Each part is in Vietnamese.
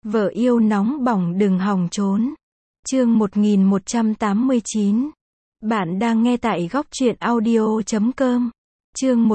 Vợ yêu nóng bỏng đừng hòng trốn. Chương 1189. Bạn đang nghe tại góc truyện audio.com. Chương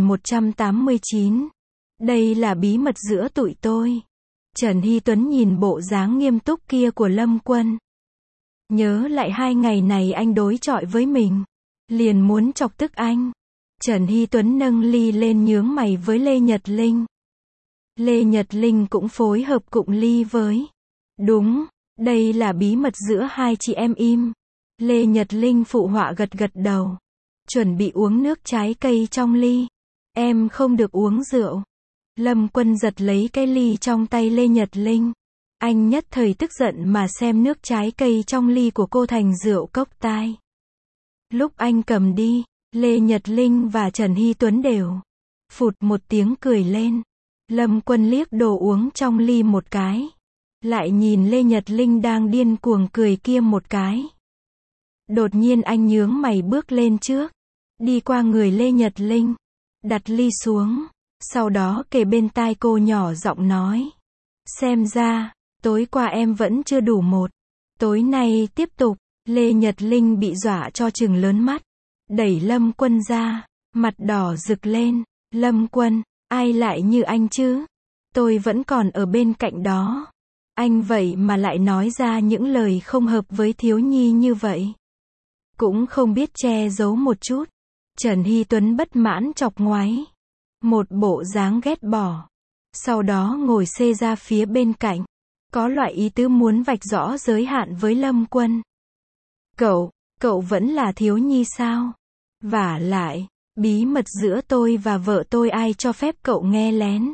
1189. Đây là bí mật giữa tụi tôi. Trần Hy Tuấn nhìn bộ dáng nghiêm túc kia của Lâm Quân. Nhớ lại 2 ngày này anh đối chọi với mình. Liền muốn chọc tức anh. Trần Hy Tuấn nâng ly lên nhướng mày với Lê Nhật Linh. Lê Nhật Linh cũng phối hợp cụng ly với. Đúng, đây là bí mật giữa hai chị em im. Lê Nhật Linh phụ họa gật gật đầu. Chuẩn bị uống nước trái cây trong ly. Em không được uống rượu. Lâm Quân giật lấy cái ly trong tay Lê Nhật Linh. Anh nhất thời tức giận mà xem nước trái cây trong ly của cô thành rượu cốc tai. Lúc anh cầm đi, Lê Nhật Linh và Trần Hy Tuấn đều phụt một tiếng cười lên. Lâm Quân liếc đồ uống trong ly một cái. Lại nhìn Lê Nhật Linh đang điên cuồng cười kia một cái. Đột nhiên anh nhướng mày bước lên trước. Đi qua người Lê Nhật Linh. Đặt ly xuống. Sau đó kề bên tai cô nhỏ giọng nói. Xem ra, tối qua em vẫn chưa đủ một. Tối nay tiếp tục. Lê Nhật Linh bị dọa cho trừng lớn mắt. Đẩy Lâm Quân ra. Mặt đỏ rực lên. Lâm Quân, ai lại như anh chứ? Tôi vẫn còn ở bên cạnh đó. Anh vậy mà lại nói ra những lời không hợp với thiếu nhi như vậy. Cũng không biết che giấu một chút. Trần Hy Tuấn bất mãn chọc ngoáy. Một bộ dáng ghét bỏ. Sau đó ngồi xê ra phía bên cạnh. Có loại ý tứ muốn vạch rõ giới hạn với Lâm Quân. Cậu vẫn là thiếu nhi sao? Vả lại, bí mật giữa tôi và vợ tôi ai cho phép cậu nghe lén?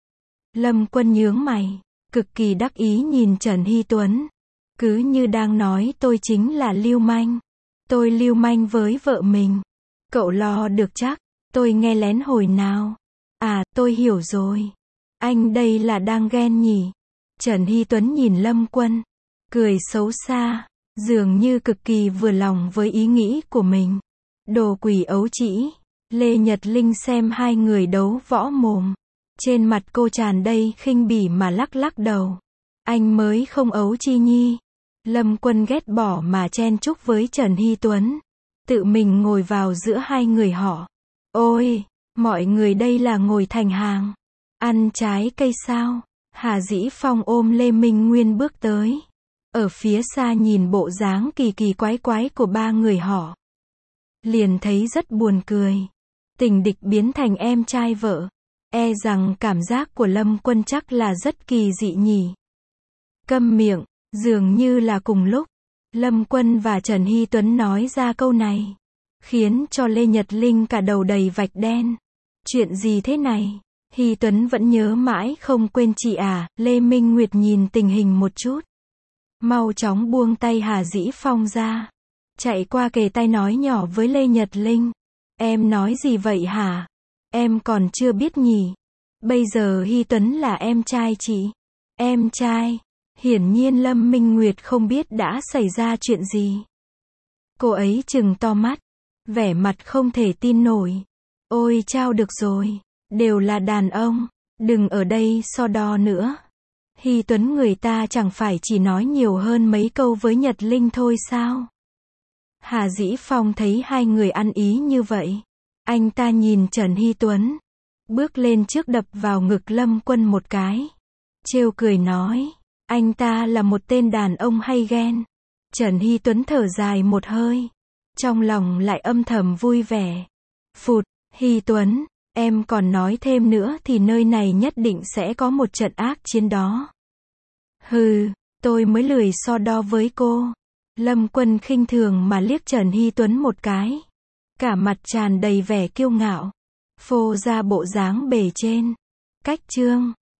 Lâm Quân nhướng mày, cực kỳ đắc ý nhìn Trần Hy Tuấn. Cứ như đang nói tôi chính là lưu manh. Tôi lưu manh với vợ mình. Cậu lo được chắc, tôi nghe lén hồi nào? À, tôi hiểu rồi. Anh đây là đang ghen nhỉ? Trần Hy Tuấn nhìn Lâm Quân, cười xấu xa, dường như cực kỳ vừa lòng với ý nghĩ của mình. Đồ quỷ ấu trĩ. Lê Nhật Linh xem hai người đấu võ mồm. Trên mặt cô tràn đầy khinh bỉ mà lắc lắc đầu. Anh mới không ấu chi nhi. Lâm Quân ghét bỏ mà chen chúc với Trần Hy Tuấn. Tự mình ngồi vào giữa hai người họ. Ôi, mọi người đây là ngồi thành hàng. Ăn trái cây sao? Hà Dĩ Phong ôm Lê Minh Nguyên bước tới. Ở phía xa nhìn bộ dáng kỳ kỳ quái quái của ba người họ. Liền thấy rất buồn cười. Tình địch biến thành em trai vợ. E rằng cảm giác của Lâm Quân chắc là rất kỳ dị nhỉ. Câm miệng, dường như là cùng lúc. Lâm Quân và Trần Hy Tuấn nói ra câu này. Khiến cho Lê Nhật Linh cả đầu đầy vạch đen. Chuyện gì thế này? Hy Tuấn vẫn nhớ mãi không quên chị à. Lê Minh Nguyệt nhìn tình hình một chút. Mau chóng buông tay Hà Dĩ Phong ra. Chạy qua kề tay nói nhỏ với Lê Nhật Linh. Em nói gì vậy hả? Em còn chưa biết nhỉ. Bây giờ Hy Tuấn là em trai chị. Em trai. Hiển nhiên Lâm Minh Nguyệt không biết đã xảy ra chuyện gì. Cô ấy trừng to mắt. Vẻ mặt không thể tin nổi. Ôi chao được rồi. Đều là đàn ông. Đừng ở đây so đo nữa. Hy Tuấn người ta chẳng phải chỉ nói nhiều hơn mấy câu với Nhật Linh thôi sao? Hà Dĩ Phong thấy hai người ăn ý như vậy. Anh ta nhìn Trần Hy Tuấn. Bước lên trước đập vào ngực Lâm Quân một cái. Trêu cười nói. Anh ta là một tên đàn ông hay ghen. Trần Hy Tuấn thở dài một hơi. Trong lòng lại âm thầm vui vẻ. Phụt, Hy Tuấn, em còn nói thêm nữa thì nơi này nhất định sẽ có một trận ác chiến đó. Hừ, tôi mới lười so đo với cô. Lâm Quân khinh thường mà liếc Trần Hy Tuấn một cái. Cả mặt tràn đầy vẻ kiêu ngạo. Phô ra bộ dáng bề trên. Cách chương